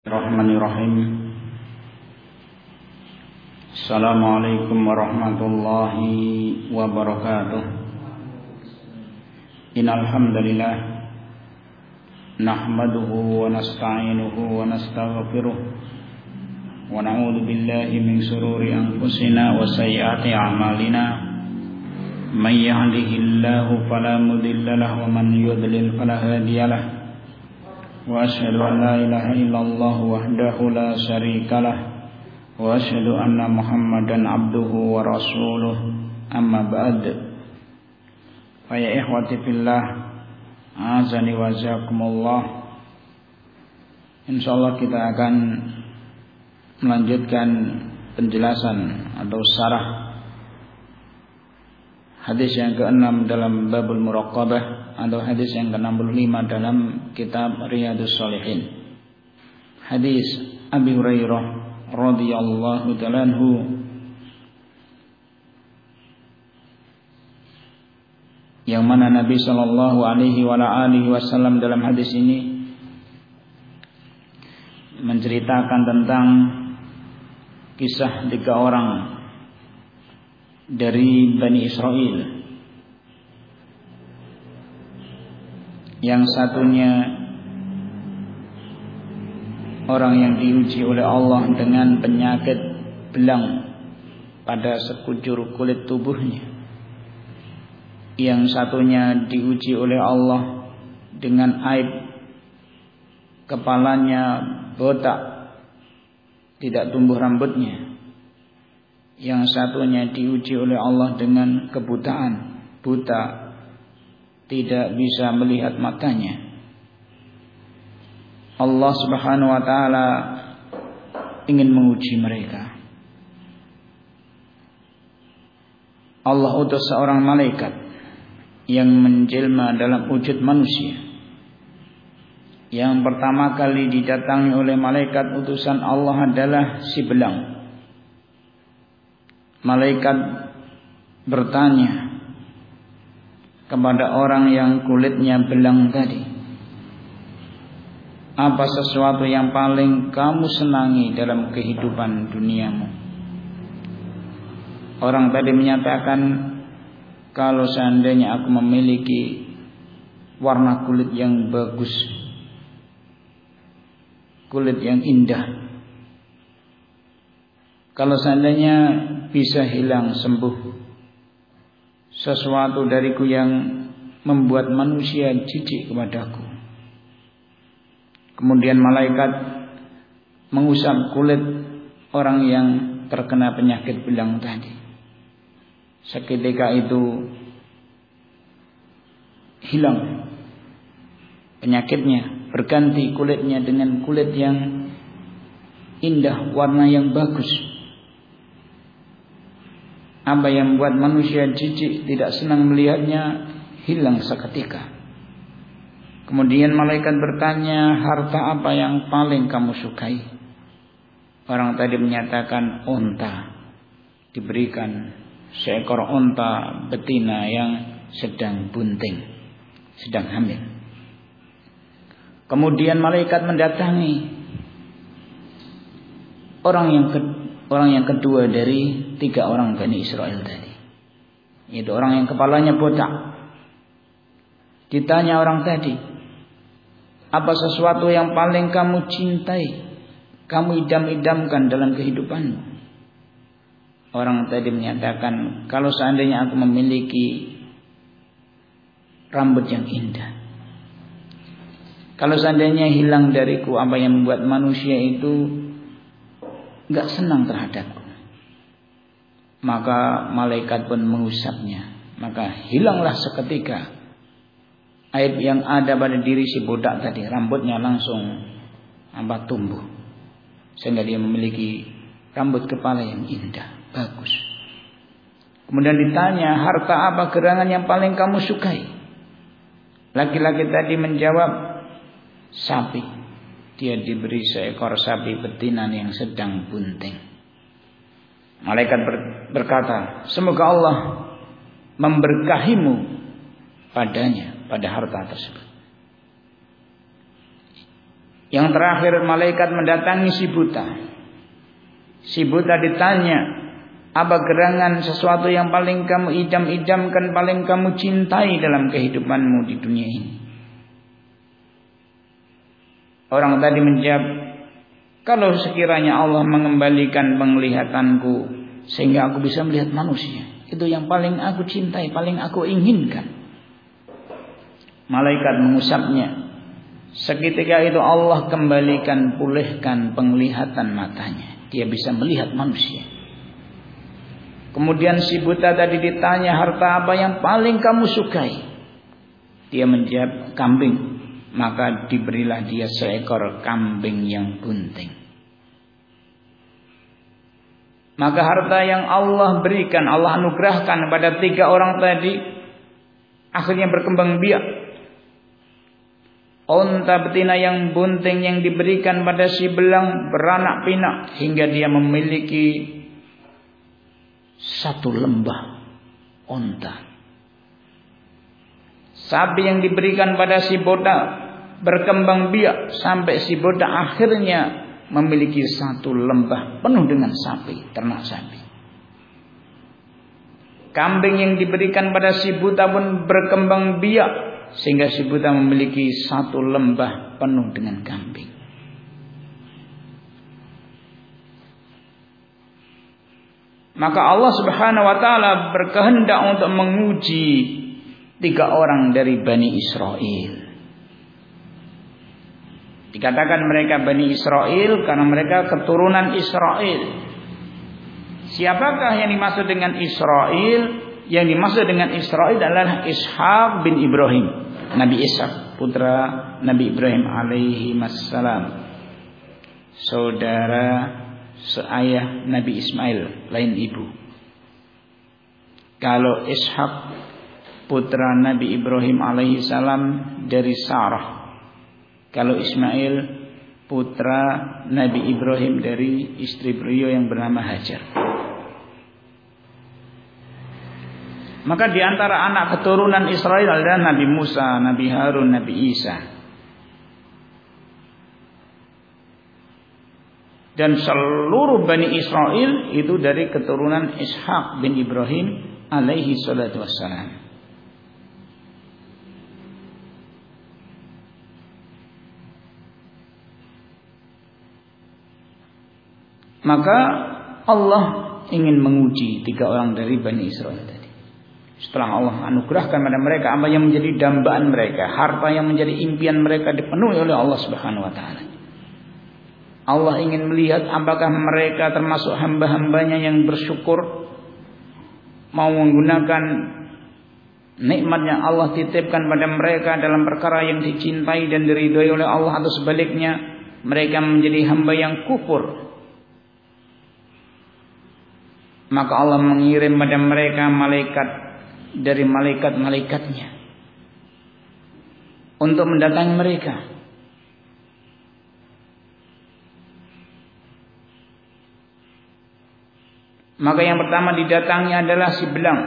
Bismillahirrahmanirrahim. Assalamualaikum warahmatullahi wabarakatuh. Innal hamdalillah nahmaduhu wa nasta'inuhu wa nastaghfiruh wa na'udzu billahi min shururi anfusina wa sayyiati a'malina. May yahdihillahu fala mudilla lahu wa man yudlil fala hadiya lahu. Wa asyhadu an la ilaha illallah wahdahu la syarika lah wa asyhadu anna Muhammadan abduhu wa rasuluh. Amma ba'd. Fa ya ikhwati fillah, azani wa jazakumullah. Insyaallah kita akan melanjutkan penjelasan atau syarah hadis yang ke-6 dalam babul muraqabah atau hadis yang ke-65 dalam kitab Riyadhus Shalihin. Hadis Abi Hurairah radhiyallahu ta'ala anhu, yang mana Nabi sallallahu alaihi wasallam dalam hadis ini menceritakan tentang kisah 3 orang dari Bani Israel. Yang satunya orang yang diuji oleh Allah dengan penyakit belang pada sekujur kulit tubuhnya. Yang satunya diuji oleh Allah dengan aib kepalanya botak, tidak tumbuh rambutnya. Yang satunya diuji oleh Allah dengan kebutaan, buta, tidak bisa melihat matanya. Allah Subhanahu wa taala ingin menguji mereka. Allah utus seorang malaikat yang menjelma dalam wujud manusia. Yang pertama kali didatangi oleh malaikat utusan Allah adalah si belang. Malaikat bertanya kepada orang yang kulitnya belang tadi, apa sesuatu yang paling kamu senangi dalam kehidupan duniamu? Orang tadi menyatakan, kalau seandainya aku memiliki warna kulit yang bagus, kulit yang indah, kalau seandainya bisa hilang sembuh sesuatu dariku yang membuat manusia jijik kepadaku. Kemudian malaikat mengusap kulit orang yang terkena penyakit belang tadi. Seketika itu hilang penyakitnya, berganti kulitnya dengan kulit yang indah, warna yang bagus. Apa yang membuat manusia jijik, tidak senang melihatnya, hilang seketika. Kemudian malaikat bertanya, harta apa yang paling kamu sukai? Orang tadi menyatakan unta. Diberikan seekor unta betina yang sedang bunting, sedang hamil. Kemudian malaikat mendatangi orang yang kedua dari 3 orang Bani Israel tadi, yaitu orang yang kepalanya botak. Ditanya orang tadi, apa sesuatu yang paling kamu cintai, kamu idam-idamkan dalam kehidupanmu? Orang tadi menyatakan, kalau seandainya aku memiliki rambut yang indah, kalau seandainya hilang dariku apa yang membuat manusia itu enggak senang terhadapku. Maka malaikat pun mengusapnya, maka hilanglah seketika aib yang ada pada diri si botak tadi. Rambutnya langsung tumbuh, sehingga dia memiliki rambut kepala yang indah, bagus. Kemudian ditanya, harta apa gerangan yang paling kamu sukai? Laki-laki tadi menjawab, sapi. Dia diberi seekor sapi betina yang sedang bunting. Malaikat berkata, semoga Allah memberkahimu padanya, pada harta tersebut. Yang terakhir malaikat mendatangi si buta. Si buta ditanya, apa gerangan sesuatu yang paling kamu idam-idamkan, paling kamu cintai dalam kehidupanmu di dunia ini? Orang tadi menjawab, kalau sekiranya Allah mengembalikan penglihatanku sehingga aku bisa melihat manusia, itu yang paling aku cintai, paling aku inginkan. Malaikat mengusapnya. Seketika itu Allah kembalikan, pulihkan penglihatan matanya. Dia bisa melihat manusia. Kemudian si buta tadi ditanya, harta apa yang paling kamu sukai? Dia menjawab, kambing. Maka diberilah dia seekor kambing yang bunting. Maka harta yang Allah berikan, Allah anugerahkan pada 3 orang tadi, akhirnya berkembang biak. Unta betina yang bunting yang diberikan pada si belang beranak pinak hingga dia memiliki 1 lembah unta. Sapi yang diberikan pada si botak berkembang biak sampai si botak akhirnya memiliki 1 lembah penuh dengan sapi, ternak sapi. Kambing yang diberikan pada si buta pun berkembang biak sehingga si buta memiliki 1 lembah penuh dengan kambing. Maka Allah Subhanahu wa taala berkehendak untuk menguji 3 orang dari Bani Israel. Dikatakan mereka Bani Israel karena mereka keturunan Israel. Siapakah yang dimaksud dengan Israel? Yang dimaksud dengan Israel adalah Ishaq bin Ibrahim, Nabi Ishaq, putra Nabi Ibrahim alaihi wassalam, saudara seayah Nabi Ismail, lain ibu. Kalau Ishaq putra Nabi Ibrahim alaihi salam dari Sarah. Kalau Ismail putra Nabi Ibrahim dari istri beliau yang bernama Hajar. Maka di antara anak keturunan Israel adalah Nabi Musa, Nabi Harun, Nabi Isa. Dan seluruh Bani Israel itu dari keturunan Ishaq bin Ibrahim alaihi salatu wassalam. Maka Allah ingin menguji 3 orang dari Bani Israel tadi. Setelah Allah anugerahkan pada mereka apa yang menjadi dambaan mereka, harta yang menjadi impian mereka dipenuhi oleh Allah Subhanahu wa taala. Allah ingin melihat apakah mereka termasuk hamba-hambanya yang bersyukur, mau menggunakan nikmat yang Allah titipkan pada mereka dalam perkara yang dicintai dan diridhoi oleh Allah, atau sebaliknya mereka menjadi hamba yang kufur. Maka Allah mengirim pada mereka malaikat dari malaikat-malaikatnya untuk mendatangi mereka. Maka yang pertama didatangi adalah si belang.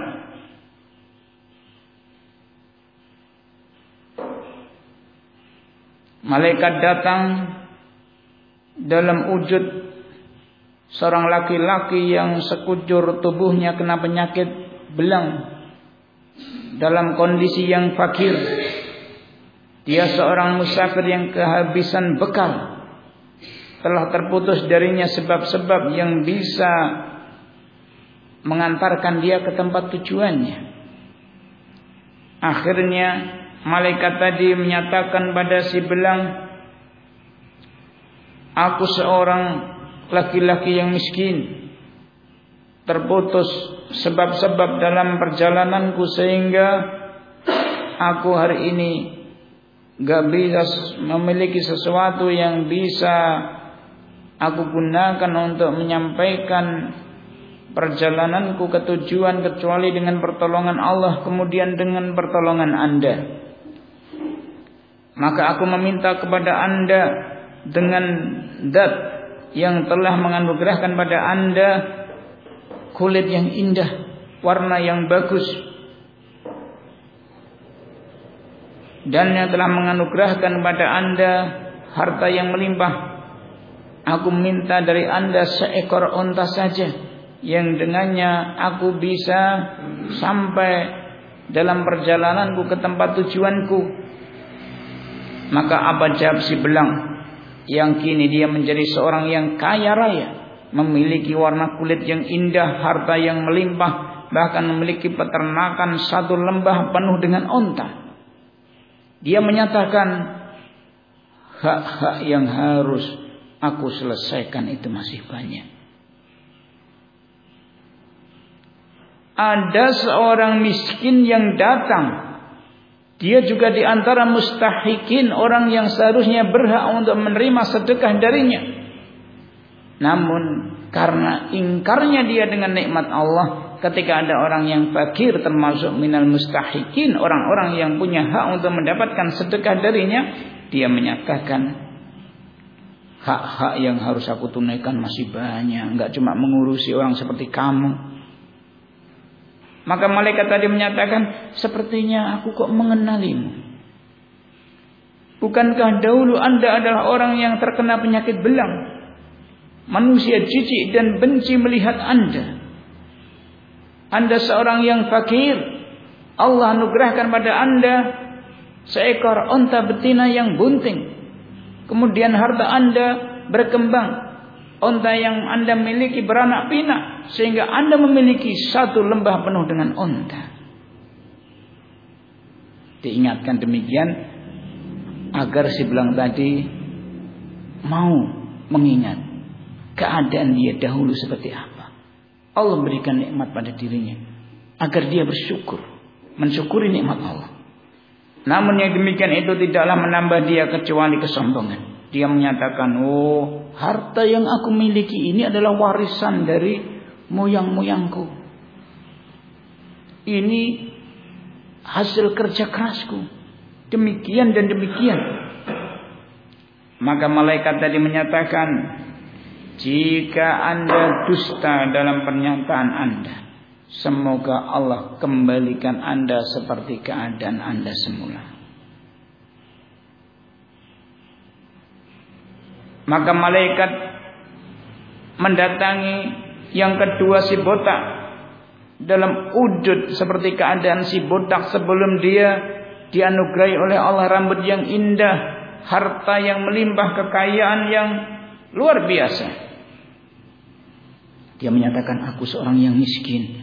Malaikat datang dalam wujud seorang laki-laki yang sekujur tubuhnya kena penyakit belang, dalam kondisi yang fakir. Dia seorang musafir yang kehabisan bekal, telah terputus darinya sebab-sebab yang bisa mengantarkan dia ke tempat tujuannya. Akhirnya malaikat tadi menyatakan pada si belang, aku seorang laki-laki yang miskin, terputus sebab-sebab dalam perjalananku sehingga aku hari ini gak bisa memiliki sesuatu yang bisa aku gunakan untuk menyampaikan perjalananku ke tujuan kecuali dengan pertolongan Allah, kemudian dengan pertolongan Anda. Maka aku meminta kepada Anda dengan zat yang telah menganugerahkan pada Anda kulit yang indah, warna yang bagus, dan yang telah menganugerahkan pada Anda harta yang melimpah. Aku minta dari Anda seekor unta saja, yang dengannya aku bisa sampai dalam perjalananku ke tempat tujuanku. Maka apa jawab si belang, yang kini dia menjadi seorang yang kaya raya, memiliki warna kulit yang indah, harta yang melimpah, bahkan memiliki peternakan satu lembah penuh dengan unta. Dia menyatakan, hak-hak yang harus aku selesaikan itu masih banyak. Ada seorang miskin yang datang. Dia juga di antara mustahikin, orang yang seharusnya berhak untuk menerima sedekah darinya. Namun karena ingkarnya dia dengan nikmat Allah, ketika ada orang yang fakir termasuk minal mustahikin, orang-orang yang punya hak untuk mendapatkan sedekah darinya, dia menyatakan, hak-hak yang harus aku tunaikan masih banyak, enggak cuma mengurusi orang seperti kamu. Maka malaikat tadi menyatakan, sepertinya aku kok mengenalimu. Bukankah dahulu Anda adalah orang yang terkena penyakit belang? Manusia jijik dan benci melihat Anda. Anda seorang yang fakir. Allah anugerahkan pada Anda seekor unta betina yang bunting. Kemudian harta Anda berkembang. Unta yang Anda miliki beranak pinak, sehingga Anda memiliki satu lembah penuh dengan unta. Diingatkan demikian agar si belang tadi mau mengingat keadaan dia dahulu seperti apa. Allah berikan nikmat pada dirinya agar dia bersyukur, mensyukuri nikmat Allah. Namun yang demikian itu tidaklah menambah dia kecuali kesombongan. Dia menyatakan, oh, harta yang aku miliki ini adalah warisan dari moyang-moyangku. Ini hasil kerja kerasku. Demikian dan demikian. Maka malaikat tadi menyatakan, jika Anda dusta dalam pernyataan Anda, semoga Allah kembalikan Anda seperti keadaan Anda semula. Maka malaikat mendatangi yang kedua si botak dalam wujud seperti keadaan si botak sebelum dia dianugerahi oleh Allah rambut yang indah, harta yang melimpah, kekayaan yang luar biasa. Dia menyatakan, aku seorang yang miskin,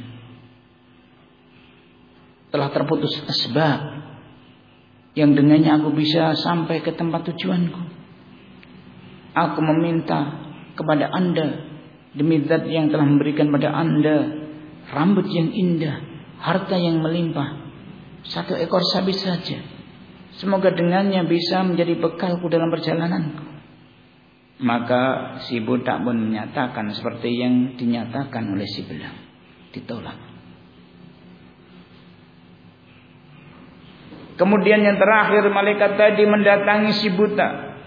telah terputus asbab yang dengannya aku bisa sampai ke tempat tujuanku. Aku meminta kepada Anda demi zat yang telah memberikan pada Anda rambut yang indah, harta yang melimpah, satu ekor sapi saja. Semoga dengannya bisa menjadi bekalku dalam perjalananku. Maka si budak pun menyatakan seperti yang dinyatakan oleh si belang. Ditolak. Kemudian yang terakhir, malaikat tadi mendatangi si buta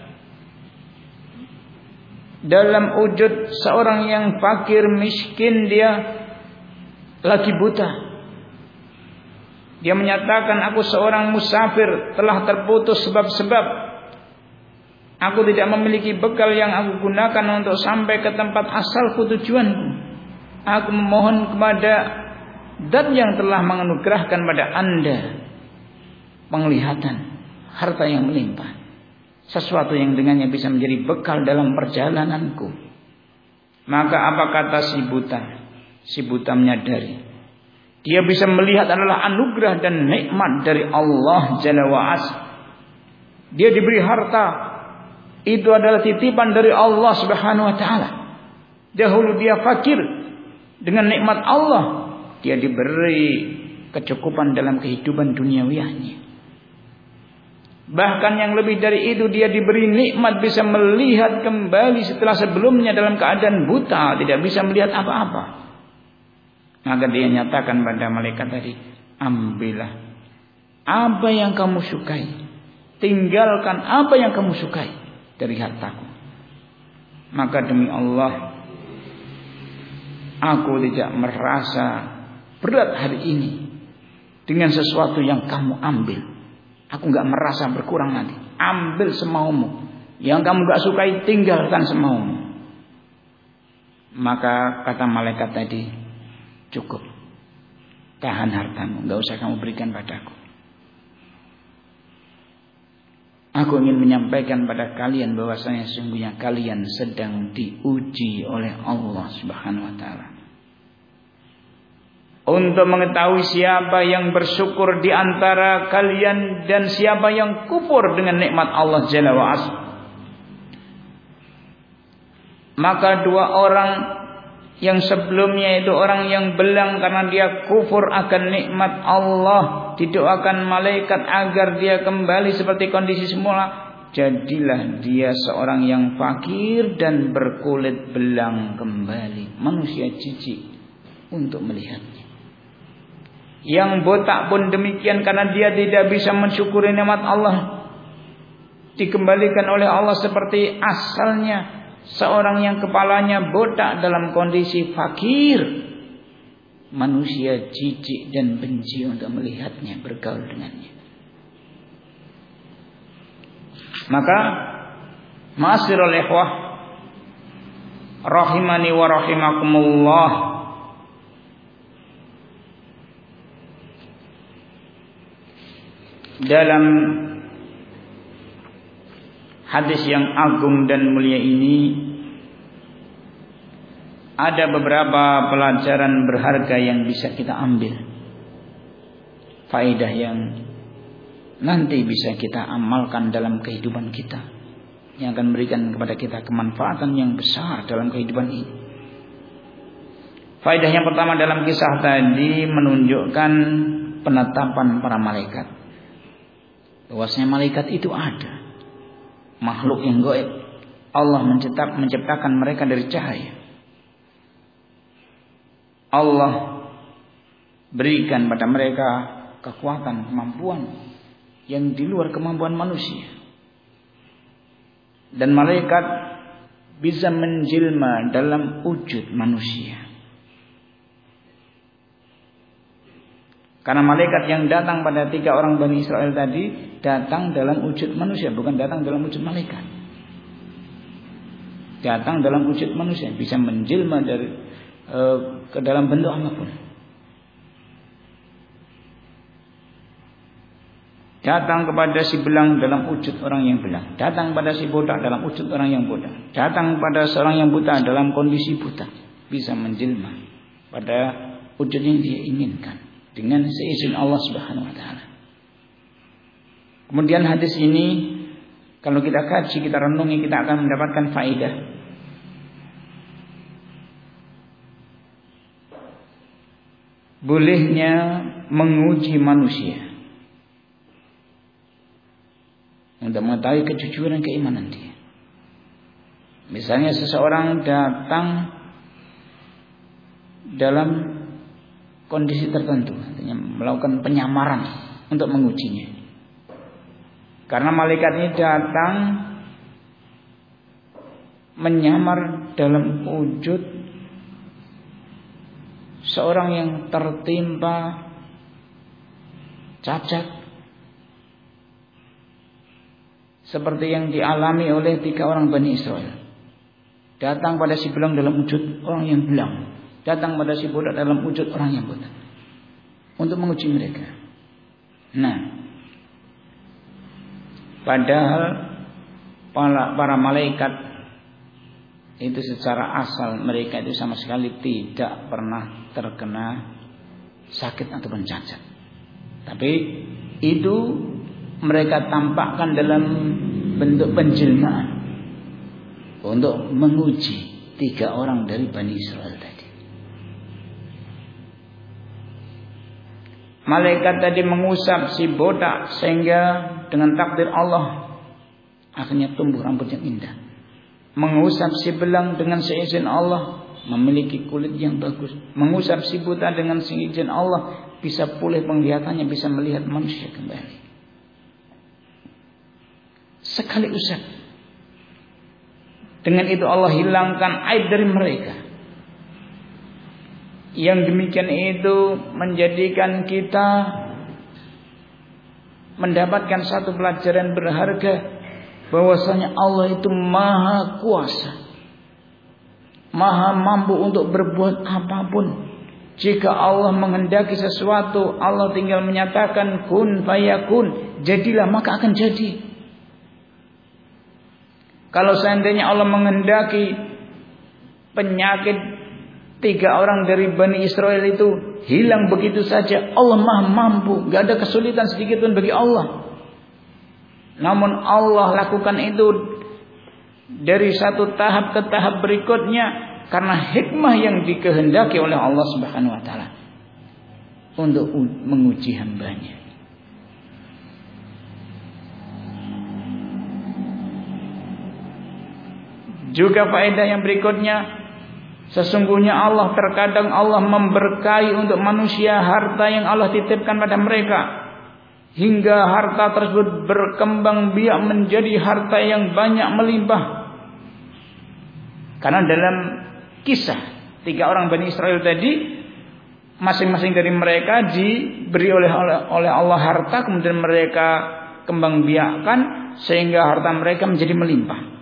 dalam wujud seorang yang fakir miskin, dia lagi buta. Dia menyatakan, aku seorang musafir, telah terputus sebab-sebab. Aku tidak memiliki bekal yang aku gunakan untuk sampai ke tempat asalku tujuanku. Aku memohon kepada zat yang telah menganugerahkan pada Anda penglihatan, harta yang melimpah, sesuatu yang dengannya bisa menjadi bekal dalam perjalananku. Maka apa kata si buta? Si buta menyadari dia bisa melihat adalah anugerah dan nikmat dari Allah Jalla wa'ala. Dia diberi harta, itu adalah titipan dari Allah Subhanahu wa ta'ala. Dahulu dia fakir, dengan nikmat Allah dia diberi kecukupan dalam kehidupan duniawianya. Bahkan yang lebih dari itu, dia diberi nikmat bisa melihat kembali setelah sebelumnya dalam keadaan buta, tidak bisa melihat apa-apa. Maka dia nyatakan pada malaikat tadi, ambillah apa yang kamu sukai, tinggalkan apa yang kamu sukai dari hartaku. Maka demi Allah, aku tidak merasa berat hari ini dengan sesuatu yang kamu ambil. Aku enggak merasa berkurang nanti. Ambil semaumu. yang kamu gak sukai tinggalkan semaumu. Maka kata malaikat tadi, cukup, tahan hartamu, gak usah kamu berikan padaku. Aku ingin menyampaikan pada kalian bahwasanya sesungguhnya kalian sedang diuji oleh Allah Subhanahu wa taala. Untuk mengetahui siapa yang bersyukur di antara kalian dan siapa yang kufur dengan nikmat Allah Jalla wa Ala. Maka dua orang yang sebelumnya itu orang yang belang karena dia kufur akan nikmat Allah, didoakan malaikat agar dia kembali seperti kondisi semula. Jadilah dia seorang yang fakir dan berkulit belang kembali. Manusia jijik untuk melihatnya. Yang botak pun demikian karena dia tidak bisa mensyukuri nikmat Allah, dikembalikan oleh Allah seperti asalnya. Seorang yang kepalanya botak dalam kondisi fakir, manusia jijik dan benci untuk melihatnya, bergaul dengannya. Maka ma'asyiral ikhwah rahimani wa rahimakumullah, dalam hadis yang agung dan mulia ini ada beberapa pelajaran berharga yang bisa kita ambil, faedah yang nanti bisa kita amalkan dalam kehidupan kita, yang akan memberikan kepada kita kemanfaatan yang besar dalam kehidupan ini. Faedah yang pertama dalam kisah tadi menunjukkan penetapan para malaikat, bahwasanya malaikat itu ada, makhluk yang gaib. Allah menciptakan mereka dari cahaya. Allah berikan pada mereka kekuatan, kemampuan yang di luar kemampuan manusia. Dan malaikat bisa menjelma dalam wujud manusia. Karena malaikat yang datang pada 3 orang Bani Israel tadi datang dalam wujud manusia, bukan datang dalam wujud malaikat. Datang dalam wujud manusia, bisa menjelma dari ke dalam bentuk apapun. Datang kepada si belang dalam wujud orang yang belang, datang pada si botak dalam wujud orang yang botak, datang pada seorang yang buta dalam kondisi buta, bisa menjelma pada wujud yang dia inginkan dengan seizin Allah Subhanahu wa taala. Kemudian hadis ini kalau kita kaji, kita renungi, kita akan mendapatkan faedah. Bolehnya menguji manusia untuk mengetahui kejujuran keimanan dia. Misalnya seseorang datang dalam kondisi tertentu, artinya melakukan penyamaran untuk mengujinya. Karena malaikat ini datang menyamar dalam wujud seorang yang tertimpa cacat, seperti yang dialami oleh 3 orang Bani Israel. Datang pada si belang dalam wujud orang yang belang, datang pada si botak dalam wujud orang yang botak, untuk menguji mereka. Nah, padahal para malaikat itu secara asal mereka itu sama sekali tidak pernah terkena sakit ataupun cacat. Tapi itu mereka tampakkan dalam bentuk penjelmaan untuk menguji 3 orang dari Bani Israel tadi. Malaikat tadi mengusap si botak sehingga dengan takdir Allah akhirnya tumbuh rambut yang indah. Mengusap si belang dengan seizin Allah, memiliki kulit yang bagus. Mengusap si buta dengan seizin Allah, bisa pulih penglihatannya, bisa melihat manusia kembali. Sekali usap, dengan itu Allah hilangkan aib dari mereka. Yang demikian itu menjadikan kita mendapatkan satu pelajaran berharga, bahwasanya Allah itu maha kuasa, maha mampu untuk berbuat apapun. Jika Allah menghendaki sesuatu, Allah tinggal menyatakan kun fayakun, jadilah maka akan jadi. Kalau seandainya Allah menghendaki penyakit 3 orang dari Bani Israel itu hilang begitu saja, Allah maha mampu, gak ada kesulitan sedikit pun bagi Allah. Namun Allah lakukan itu dari satu tahap ke tahap berikutnya karena hikmah yang dikehendaki oleh Allah Subhanahu wa taala untuk menguji hambanya. Juga faedah yang berikutnya, sesungguhnya Allah terkadang Allah memberkahi untuk manusia harta yang Allah titipkan pada mereka, hingga harta tersebut berkembang biak menjadi harta yang banyak melimpah. Karena dalam kisah 3 orang Bani Israel tadi, masing-masing dari mereka diberi oleh Allah harta, kemudian mereka kembang biakkan sehingga harta mereka menjadi melimpah.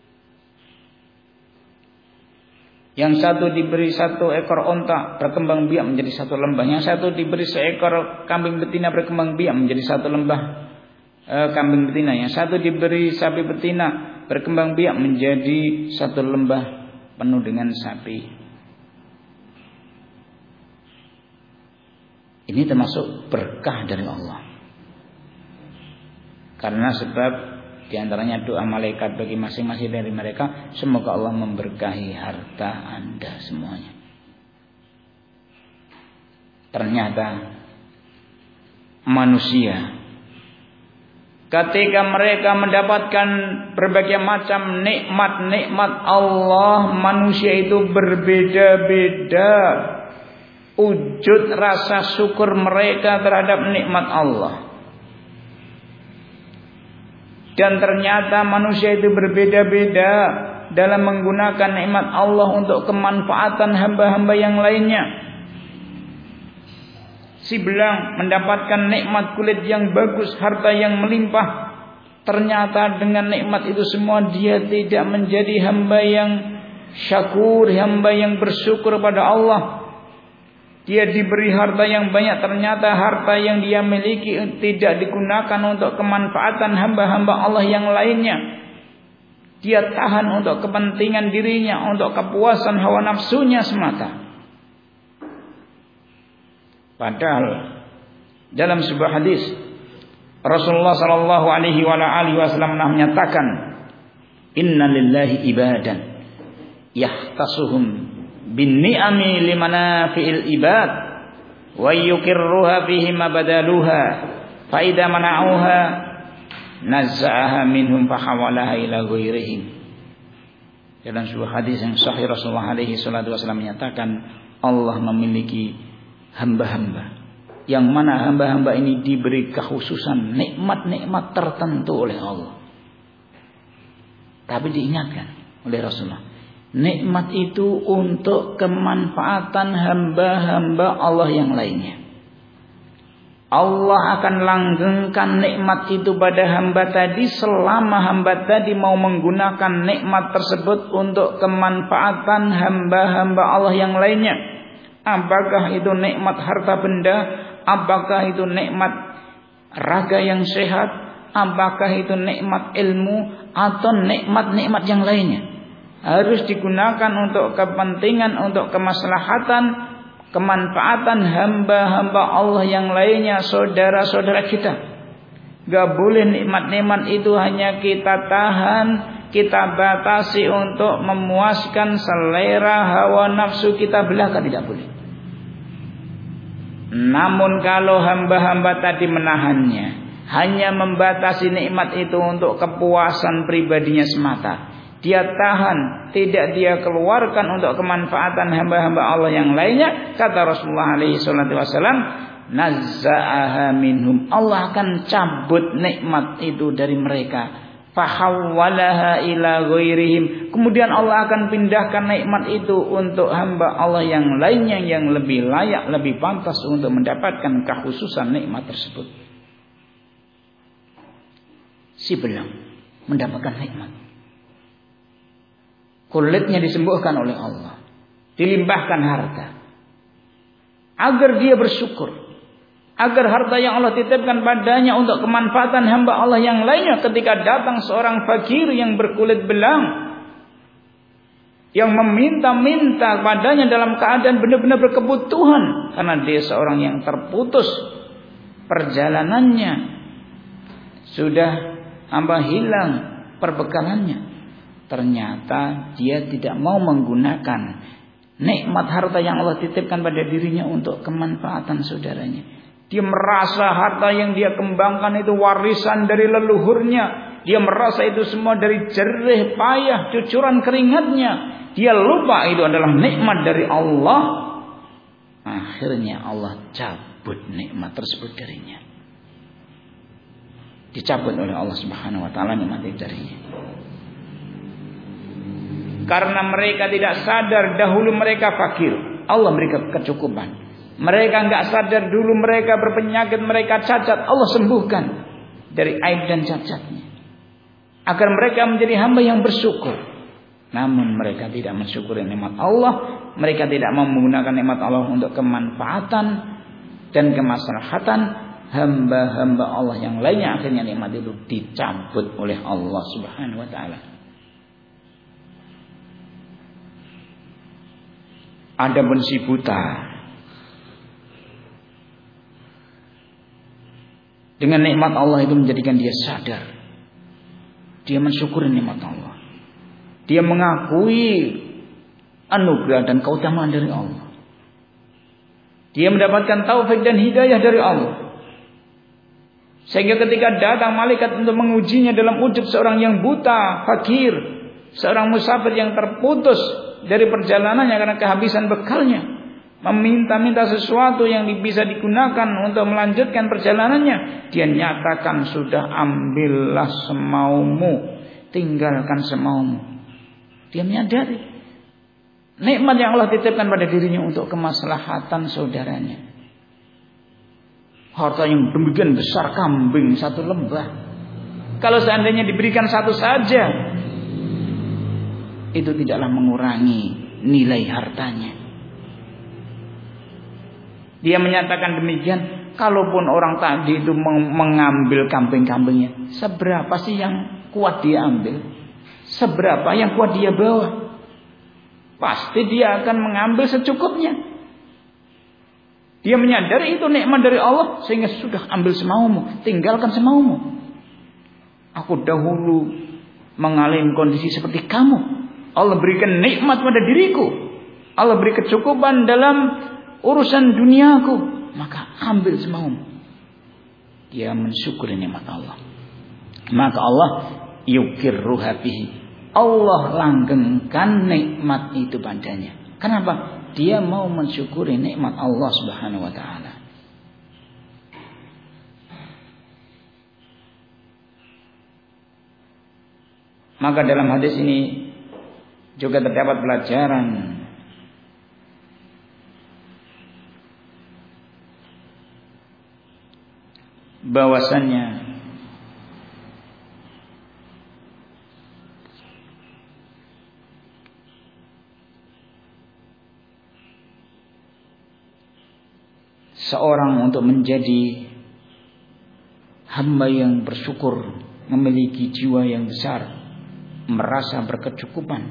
Yang satu diberi 1 ekor onta berkembang biak menjadi 1 lembah. Yang satu diberi 1 ekor kambing betina berkembang biak menjadi 1 lembah kambing betina. Yang satu diberi sapi betina berkembang biak menjadi 1 lembah penuh dengan sapi. Ini termasuk berkah dari Allah. Karena sebab diantaranya doa malaikat bagi masing-masing dari mereka, semoga Allah memberkahi harta Anda semuanya. Ternyata manusia ketika mereka mendapatkan berbagai macam nikmat-nikmat Allah, manusia itu berbeda-beda wujud rasa syukur mereka terhadap nikmat Allah. Dan ternyata manusia itu berbeda-beda dalam menggunakan nikmat Allah untuk kemanfaatan hamba-hamba yang lainnya. Si belang mendapatkan nikmat kulit yang bagus, harta yang melimpah. Ternyata dengan nikmat itu semua dia tidak menjadi hamba yang syakur, hamba yang bersyukur pada Allah. Dia diberi harta yang banyak, ternyata harta yang dia miliki tidak digunakan untuk kemanfaatan hamba-hamba Allah yang lainnya. Dia tahan untuk kepentingan dirinya, untuk kepuasan hawa nafsunya semata. Padahal dalam sebuah hadis Rasulullah sallallahu alaihi wasallam menyatakan, "Inna lillahi ibadan yahtasuhum bin ni'ami limanafi'il ibad wa yukirruha fihi mabadaluha fa idza mana'uha nazza'aha minhum fa hawalaha ila ghairihim." Dalam sebuah hadis yang sahih Rasulullah alaihi wasallam menyatakan, Allah memiliki hamba-hamba yang mana hamba-hamba ini diberi kekhususan nikmat-nikmat tertentu oleh Allah. Tapi diingatkan oleh Rasulullah, nikmat itu untuk kemanfaatan hamba-hamba Allah yang lainnya. Allah akan langgengkan nikmat itu pada hamba tadi selama hamba tadi mau menggunakan nikmat tersebut untuk kemanfaatan hamba-hamba Allah yang lainnya. Apakah itu nikmat harta benda, apakah itu nikmat raga yang sehat, apakah itu nikmat ilmu atau nikmat-nikmat yang lainnya, harus digunakan untuk kepentingan, untuk kemaslahatan, kemanfaatan hamba-hamba Allah yang lainnya, saudara-saudara kita. Gak boleh nikmat-nikmat itu hanya kita tahan, kita batasi untuk memuaskan selera hawa nafsu kita belaka, tidak boleh. Namun kalau hamba-hamba tadi menahannya, hanya membatasi nikmat itu untuk kepuasan pribadinya semata, dia tahan, tidak dia keluarkan untuk kemanfaatan hamba-hamba Allah yang lainnya, kata Rasulullah SAW, nazza'aha minhum, Allah akan cabut nikmat itu dari mereka. Fahawwalaha ila ghairihim, kemudian Allah akan pindahkan nikmat itu untuk hamba Allah yang lainnya yang lebih layak, lebih pantas untuk mendapatkan kekhususan nikmat tersebut. Si belang mendapatkan nikmat. Kulitnya disembuhkan oleh Allah, dilimpahkan harta, agar dia bersyukur, agar harta yang Allah titipkan padanya untuk kemanfaatan hamba Allah yang lainnya. Ketika datang seorang fakir yang berkulit belang, yang meminta-minta padanya dalam keadaan benar-benar berkebutuhan, karena dia seorang yang terputus perjalanannya, sudah hilang perbekalannya. Ternyata dia tidak mau menggunakan nikmat harta yang Allah titipkan pada dirinya untuk kemanfaatan saudaranya. Dia merasa harta yang dia kembangkan itu warisan dari leluhurnya. Dia merasa itu semua dari jerih payah cucuran keringatnya. Dia lupa itu adalah nikmat dari Allah. Akhirnya Allah cabut nikmat tersebut darinya. Dicabut oleh Allah Subhanahu wa taala nikmat itu darinya. Karena mereka tidak sadar dahulu mereka fakir, Allah berikan kecukupan. Mereka enggak sadar dulu mereka berpenyakit, mereka cacat, Allah sembuhkan dari aib dan cacatnya. Agar mereka menjadi hamba yang bersyukur. Namun mereka tidak mensyukuri nikmat Allah. Mereka tidak mau menggunakan nikmat Allah untuk kemanfaatan dan kemaslahatan hamba-hamba Allah yang lainnya. Akhirnya nikmat itu dicabut oleh Allah Subhanahu wa taala. Adapun si buta, dengan nikmat Allah itu menjadikan dia sadar. Dia mensyukuri nikmat Allah. Dia mengakui anugerah dan keutamaan dari Allah. Dia mendapatkan taufik dan hidayah dari Allah. Sehingga ketika datang malaikat untuk mengujinya dalam wujud seorang yang buta, fakir, seorang musafir yang terputus dari perjalanannya karena kehabisan bekalnya, meminta-minta sesuatu yang bisa digunakan untuk melanjutkan perjalanannya, dia nyatakan, sudah ambillah semaumu, tinggalkan semaumu. Dia menyadari nikmat yang Allah titipkan pada dirinya untuk kemaslahatan saudaranya. Harta yang demikian besar, kambing satu lembah, kalau seandainya diberikan satu saja, itu tidaklah mengurangi nilai hartanya. Dia menyatakan demikian, kalaupun orang tadi itu mengambil kambing-kambingnya, seberapa sih yang kuat dia ambil? Seberapa yang kuat dia bawa? Pasti dia akan mengambil secukupnya. Dia menyadari itu nikmat dari Allah, sehingga sudah ambil semaumu, tinggalkan semaumu. Aku dahulu mengalami kondisi seperti kamu. Allah berikan nikmat pada diriku. Allah beri kecukupan dalam urusan duniaku, maka ambil semaumu. Dia mensyukuri nikmat Allah. Maka Allah yukirruha bihi, Allah langgengkan nikmat itu padanya. Kenapa? Dia mau mensyukuri nikmat Allah Subhanahu wa taala. Maka dalam hadis ini juga terdapat pelajaran bahwasannya seorang untuk menjadi hamba yang bersyukur, memiliki jiwa yang besar, merasa berkecukupan,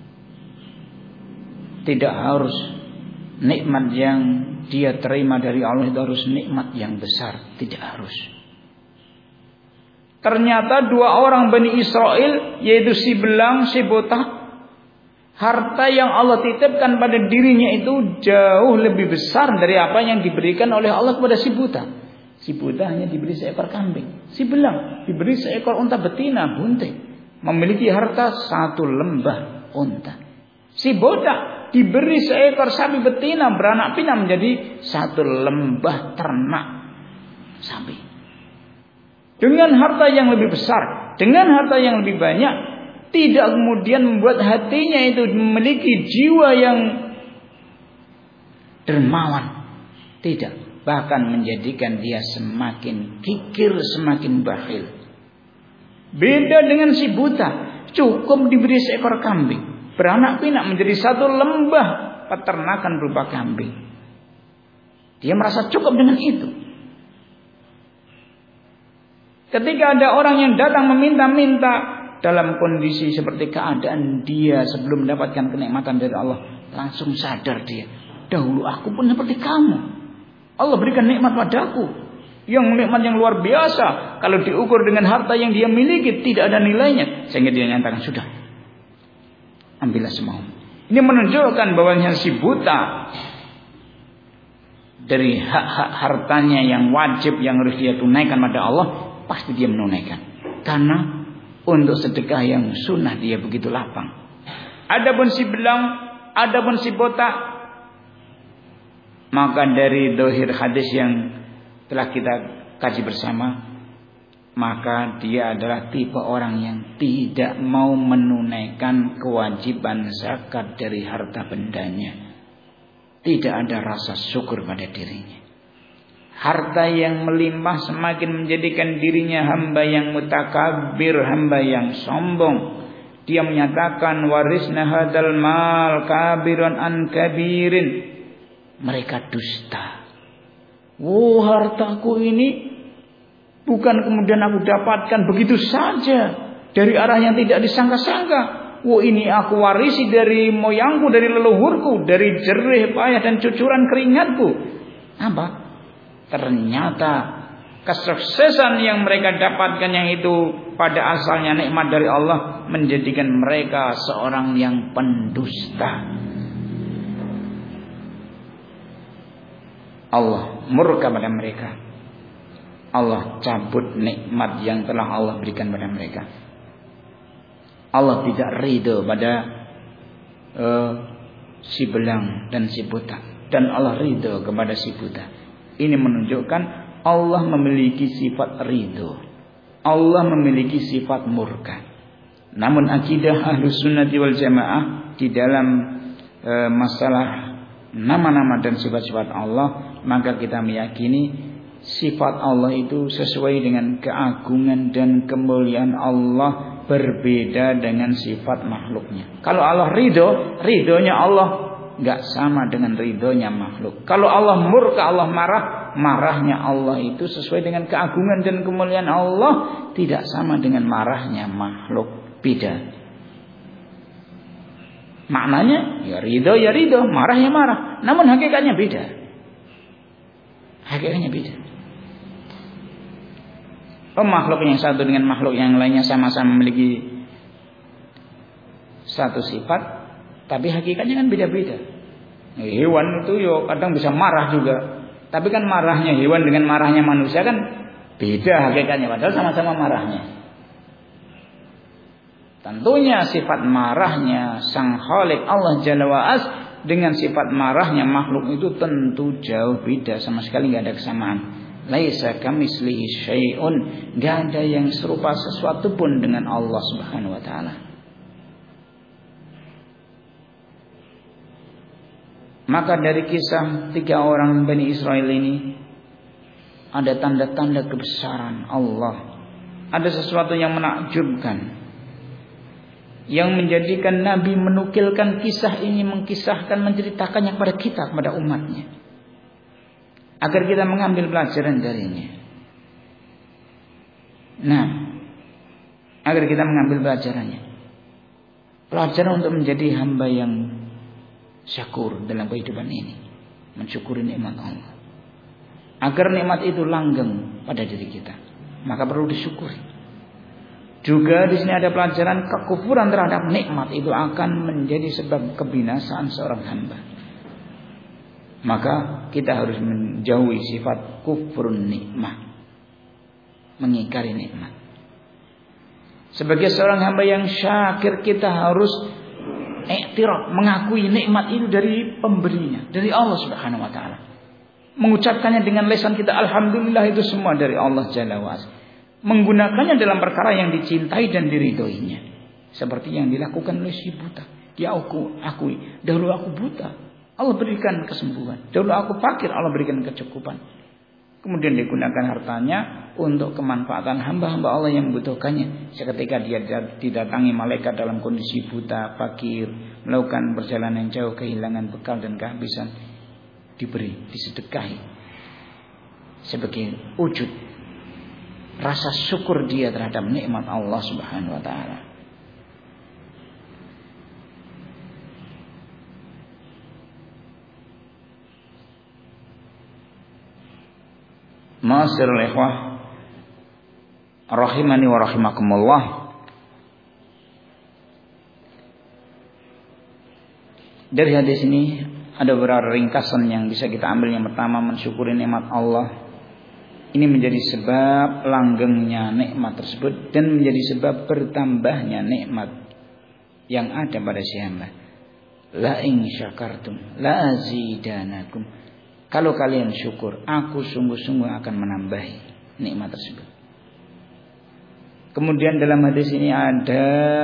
tidak harus nikmat yang dia terima dari Allah itu harus nikmat yang besar, tidak harus. Ternyata dua orang Bani Israel, yaitu si belang, si botak, harta yang Allah titipkan pada dirinya itu jauh lebih besar dari apa yang diberikan oleh Allah kepada si buta. Si buta hanya diberi seekor kambing, si belang diberi seekor unta betina bunting, memiliki harta satu lembah unta. Si botak diberi seekor sapi betina beranak pinak menjadi satu lembah ternak sapi. Dengan harta yang lebih besar, dengan harta yang lebih banyak, tidak kemudian membuat hatinya itu memiliki jiwa yang dermawan. Tidak, bahkan menjadikan dia semakin kikir, semakin bakhil. Beda dengan si buta, cukup diberi seekor kambing, beranak pinak menjadi satu lembah peternakan berupa kambing. Dia merasa cukup dengan itu. Ketika ada orang yang datang meminta-minta dalam kondisi seperti keadaan dia sebelum mendapatkan kenikmatan dari Allah, langsung sadar dia, dahulu aku pun seperti kamu. Allah berikan nikmat padaku, yang nikmat yang luar biasa. Kalau diukur dengan harta yang dia miliki tidak ada nilainya. Sehingga dia nyatakan, sudah, ambillah semua. Ini menunjukkan bahwasanya si buta dari hak-hak hartanya yang wajib yang harus dia tunaikan pada Allah, pasti dia menunaikan. Karena untuk sedekah yang sunnah dia begitu lapang. Adapun si belang, adapun si botak, maka dari dohir hadis yang telah kita kaji bersama, maka dia adalah tipe orang yang tidak mau menunaikan kewajiban zakat dari harta bendanya. Tidak ada rasa syukur pada dirinya. Harta yang melimpah semakin menjadikan dirinya hamba yang mutakabir, hamba yang sombong. Dia menyatakan, warisna hadal mal kabiran an kabirin. Mereka dusta. Hartaku ini bukan kemudian aku dapatkan begitu saja dari arah yang tidak disangka-sangka. Ini aku warisi dari moyangku, dari leluhurku, dari jerih payah dan cucuran keringatku. Apa? Ternyata kesuksesan yang mereka dapatkan yang itu pada asalnya nikmat dari Allah menjadikan mereka seorang yang pendusta. Allah murka pada mereka. Allah cabut nikmat yang telah Allah berikan pada mereka. Allah tidak ridho pada si belang dan si buta, dan Allah ridho kepada si buta. Ini menunjukkan Allah memiliki sifat ridho, Allah memiliki sifat murka. Namun akidah Ahlus Sunnah wal Jamaah di dalam masalah nama-nama dan sifat-sifat Allah, maka kita meyakini sifat Allah itu sesuai dengan keagungan dan kemuliaan Allah, berbeda dengan sifat makhluknya. Kalau Allah ridho, ridhonya Allah enggak sama dengan ridhonya makhluk. Kalau Allah murka, Allah marah, marahnya Allah itu sesuai dengan keagungan dan kemuliaan Allah, tidak sama dengan marahnya makhluk. Beda. Maknanya ya ridho, marah ya marah. Namun hakikatnya beda. Hakikatnya beda. Makhluk yang satu dengan makhluk yang lainnya sama-sama memiliki satu sifat, tapi hakikatnya kan beda-beda. Hewan itu yo kadang bisa marah juga, tapi kan marahnya hewan dengan marahnya manusia kan beda hakikatnya, padahal sama-sama marahnya. Tentunya sifat marahnya Sang Khalik Allah Jalla wa'az dengan sifat marahnya makhluk itu tentu jauh beda, sama sekali enggak ada kesamaan. Laisa kamitslihi syai'un, enggak ada yang serupa sesuatu pun dengan Allah Subhanahu wa taala. Maka dari kisah 3 orang Bani Israel ini ada tanda-tanda kebesaran Allah. Ada sesuatu yang menakjubkan, yang menjadikan Nabi menukilkan kisah ini, mengkisahkan, menceritakannya kepada kita, kepada umatnya, agar kita mengambil pelajaran darinya. Nah, agar kita mengambil pelajarannya, pelajaran untuk menjadi hamba yang syakur dalam kehidupan ini, mensyukuri nikmat Allah. Agar nikmat itu langgeng pada diri kita, maka perlu disyukuri. Juga di sini ada pelajaran kekufuran terhadap nikmat itu akan menjadi sebab kebinasaan seorang hamba. Maka kita harus menjauhi sifat kufrun nikmah, mengingkari nikmat. Sebagai seorang hamba yang syakir, kita harus iktiraf, mengakui nikmat itu dari pemberinya, dari Allah Subhanahu wa taala. Mengucapkannya dengan lisan kita, alhamdulillah, itu semua dari Allah Jalla wa'ala. Menggunakannya dalam perkara yang dicintai dan diridhoinya, seperti yang dilakukan oleh si buta. Dia akui, dahulu aku buta, Allah berikan kesembuhan. Dahulu aku fakir, Allah berikan kecukupan. Kemudian digunakan hartanya untuk kemanfaatan hamba-hamba Allah yang membutuhkannya. Seketika dia didatangi malaikat dalam kondisi buta, fakir, melakukan perjalanan jauh, kehilangan bekal dan kehabisan, diberi, disedekahi sebagai wujud rasa syukur dia terhadap nikmat Allah Subhanahu wa taala. Ma'asyiral ikhwah rahimani wa rahimakumullah. Dari hadis ini ada beberapa ringkasan yang bisa kita ambil. Yang pertama, mensyukuri nikmat Allah ini menjadi sebab langgengnya nikmat tersebut dan menjadi sebab bertambahnya nikmat yang ada pada si hamba. La in syakartum la azidanakum. Kalau kalian syukur, aku sungguh-sungguh akan menambahi nikmat tersebut. Kemudian dalam hadis ini ada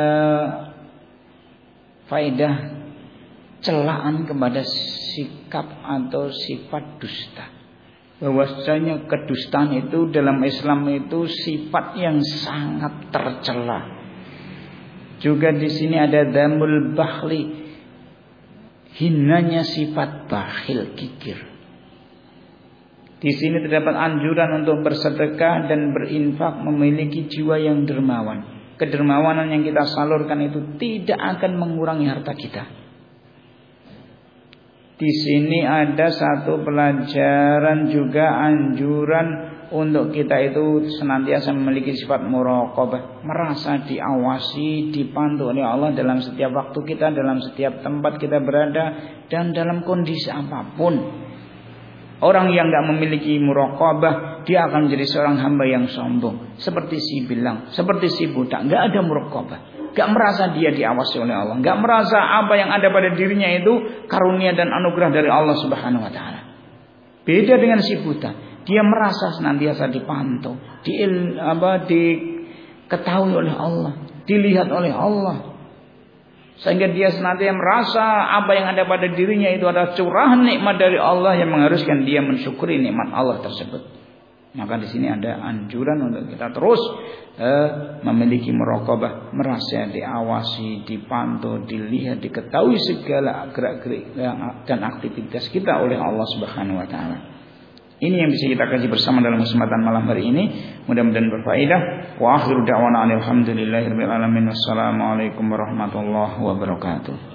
faedah celaan kepada sikap atau sifat dusta. Bahwasanya kedustaan itu dalam Islam itu sifat yang sangat tercela. Juga di sini ada dzamul bakhli, hinanya sifat bakhil, kikir. Di sini terdapat anjuran untuk bersedekah dan berinfak, memiliki jiwa yang dermawan. Kedermawanan yang kita salurkan itu tidak akan mengurangi harta kita. Di sini ada satu pelajaran juga, anjuran untuk kita itu senantiasa memiliki sifat muraqabah, merasa diawasi, dipantau oleh Allah dalam setiap waktu kita, dalam setiap tempat kita berada, dan dalam kondisi apapun. Orang yang tidak memiliki muraqabah, dia akan menjadi seorang hamba yang sombong. Seperti si bilang, seperti si budak, tidak ada muraqabah. Tidak merasa dia diawasi oleh Allah. Tidak merasa apa yang ada pada dirinya itu karunia dan anugerah dari Allah Subhanahu wa taala. Beda dengan si buta. Dia merasa senantiasa dipantau, diketahui oleh Allah, dilihat oleh Allah. Sehingga dia senantiasa merasa apa yang ada pada dirinya itu adalah curahan nikmat dari Allah yang mengharuskan dia mensyukuri nikmat Allah tersebut. Maka di sini ada anjuran untuk kita terus memiliki muraqabah, merasa diawasi, dipantau, dilihat, diketahui segala gerak-gerik dan aktivitas kita oleh Allah Subhanahu wa taala. Ini yang bisa kita kaji bersama dalam kesempatan malam hari ini. Mudah-mudahan berfaedah. Wa akhiru da'wana alhamdulillahirabbil alamin. Wassalamualaikum warahmatullahi wabarakatuh.